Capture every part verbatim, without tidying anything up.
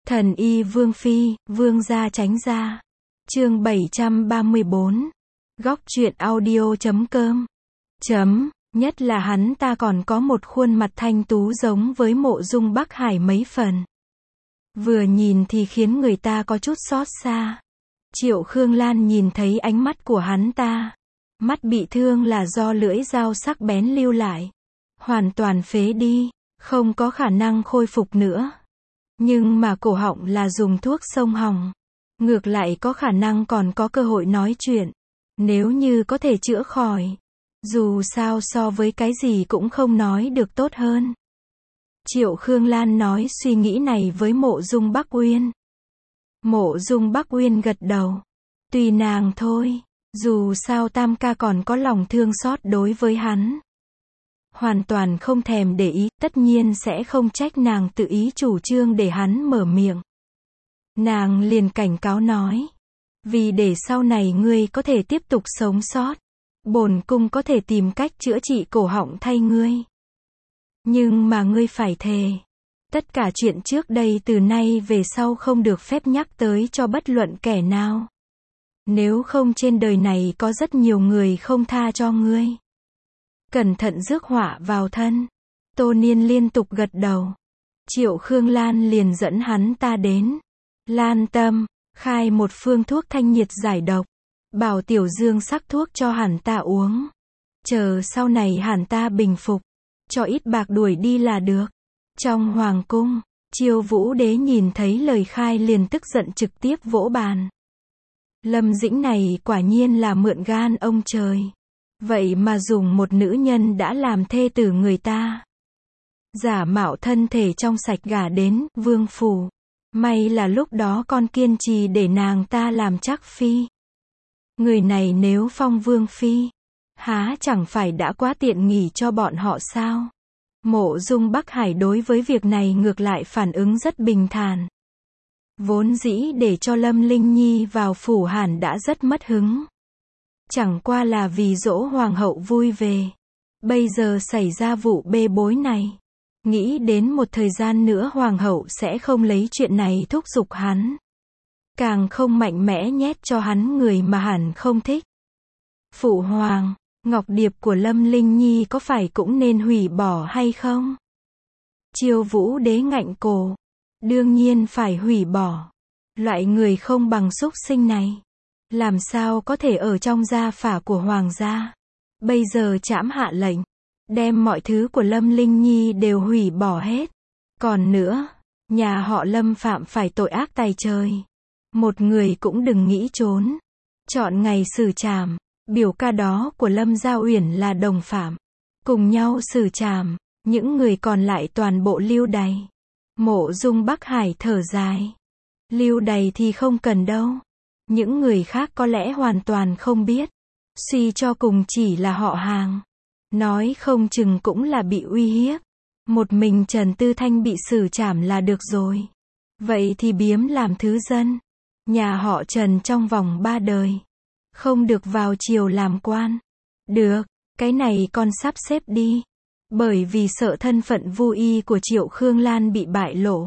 Thần y Vương Phi, Vương gia tránh ra. Chương bảy trăm ba mươi bốn. Góc truyện audio chấm com. Chấm, nhất là hắn ta còn có một khuôn mặt thanh tú giống với Mộ Dung Bắc Hải mấy phần. Vừa nhìn thì khiến người ta có chút xót xa. Triệu Khương Lan nhìn thấy ánh mắt của hắn ta. Mắt bị thương là do lưỡi dao sắc bén lưu lại. Hoàn toàn phế đi, không có khả năng khôi phục nữa. Nhưng mà cổ họng là dùng thuốc xông hỏng. Ngược lại có khả năng còn có cơ hội nói chuyện. Nếu như có thể chữa khỏi. Dù sao so với cái gì cũng không nói được tốt hơn. Triệu Khương Lan nói suy nghĩ này với Mộ Dung Bắc Uyên. Mộ Dung Bắc Uyên gật đầu. Tùy nàng thôi. Dù sao Tam ca còn có lòng thương xót đối với hắn. Hoàn toàn không thèm để ý, tất nhiên sẽ không trách nàng tự ý chủ trương để hắn mở miệng. Nàng liền cảnh cáo nói. Vì để sau này ngươi có thể tiếp tục sống sót. Bổn cung có thể tìm cách chữa trị cổ họng thay ngươi. Nhưng mà ngươi phải thề. Tất cả chuyện trước đây từ nay về sau không được phép nhắc tới cho bất luận kẻ nào. Nếu không trên đời này có rất nhiều người không tha cho ngươi. Cẩn thận rước họa vào thân. Tô Niên liên tục gật đầu. Triệu Khương Lan liền dẫn hắn ta đến. Lan Tâm, khai một phương thuốc thanh nhiệt giải độc. Bảo Tiểu Dương sắc thuốc cho hắn ta uống. Chờ sau này hắn ta bình phục. Cho ít bạc đuổi đi là được. Trong hoàng cung, Chiêu Vũ Đế nhìn thấy lời khai liền tức giận trực tiếp vỗ bàn. Lâm Dĩnh này quả nhiên là mượn gan ông trời. Vậy mà dùng một nữ nhân đã làm thê tử người ta. Giả mạo thân thể trong sạch gả đến vương phủ. May là lúc đó con kiên trì để nàng ta làm chắc phi. Người này nếu phong vương phi, há chẳng phải đã quá tiện nghỉ cho bọn họ sao? Mộ Dung Bắc Hải đối với việc này ngược lại phản ứng rất bình thản. Vốn dĩ để cho Lâm Linh Nhi vào phủ hẳn đã rất mất hứng. Chẳng qua là vì dỗ hoàng hậu vui về. Bây giờ xảy ra vụ bê bối này. Nghĩ đến một thời gian nữa hoàng hậu sẽ không lấy chuyện này thúc giục hắn. Càng không mạnh mẽ nhét cho hắn người mà hẳn không thích. Phụ hoàng, ngọc điệp của Lâm Linh Nhi có phải cũng nên hủy bỏ hay không? Chiêu Vũ Đế ngạnh cổ. Đương nhiên phải hủy bỏ. Loại người không bằng súc sinh này. Làm sao có thể ở trong gia phả của hoàng gia. Bây giờ trẫm hạ lệnh. Đem mọi thứ của Lâm Linh Nhi đều hủy bỏ hết. Còn nữa, nhà họ Lâm phạm phải tội ác tày trời. Một người cũng đừng nghĩ trốn. Chọn ngày xử trảm. Biểu ca đó của Lâm Gia Uyển là đồng phạm. Cùng nhau xử trảm. Những người còn lại toàn bộ lưu đày. Mộ Dung Bắc Hải thở dài. Lưu đày thì không cần đâu. Những người khác có lẽ hoàn toàn không biết. Suy cho cùng chỉ là họ hàng. Nói không chừng cũng là bị uy hiếp. Một mình Trần Tư Thanh bị xử trảm là được rồi. Vậy thì biếm làm thứ dân. Nhà họ Trần trong vòng ba đời. Không được vào triều làm quan. Được, cái này con sắp xếp đi. Bởi vì sợ thân phận vô y của Triệu Khương Lan bị bại lộ.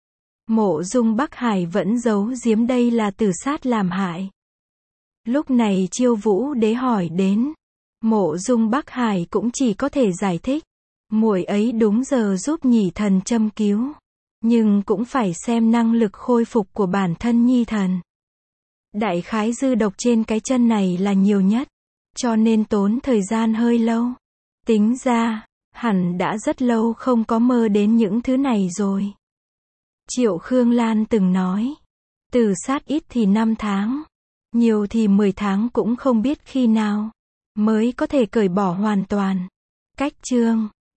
Mộ Dung Bắc Hải vẫn giấu giếm đây là tử sát làm hại. Lúc này Chiêu Vũ Đế hỏi đến. Mộ Dung Bắc Hải cũng chỉ có thể giải thích. Muội ấy đúng giờ giúp nhị thần châm cứu. Nhưng cũng phải xem năng lực khôi phục của bản thân nhi thần. Đại khái dư độc trên cái chân này là nhiều nhất. Cho nên tốn thời gian hơi lâu. Tính ra, hẳn đã rất lâu không có mơ đến những thứ này rồi. Triệu Khương Lan từng nói. Tử sát ít thì năm tháng. Nhiều thì mười tháng cũng không biết khi nào. Mới có thể cởi bỏ hoàn toàn. Cách chương.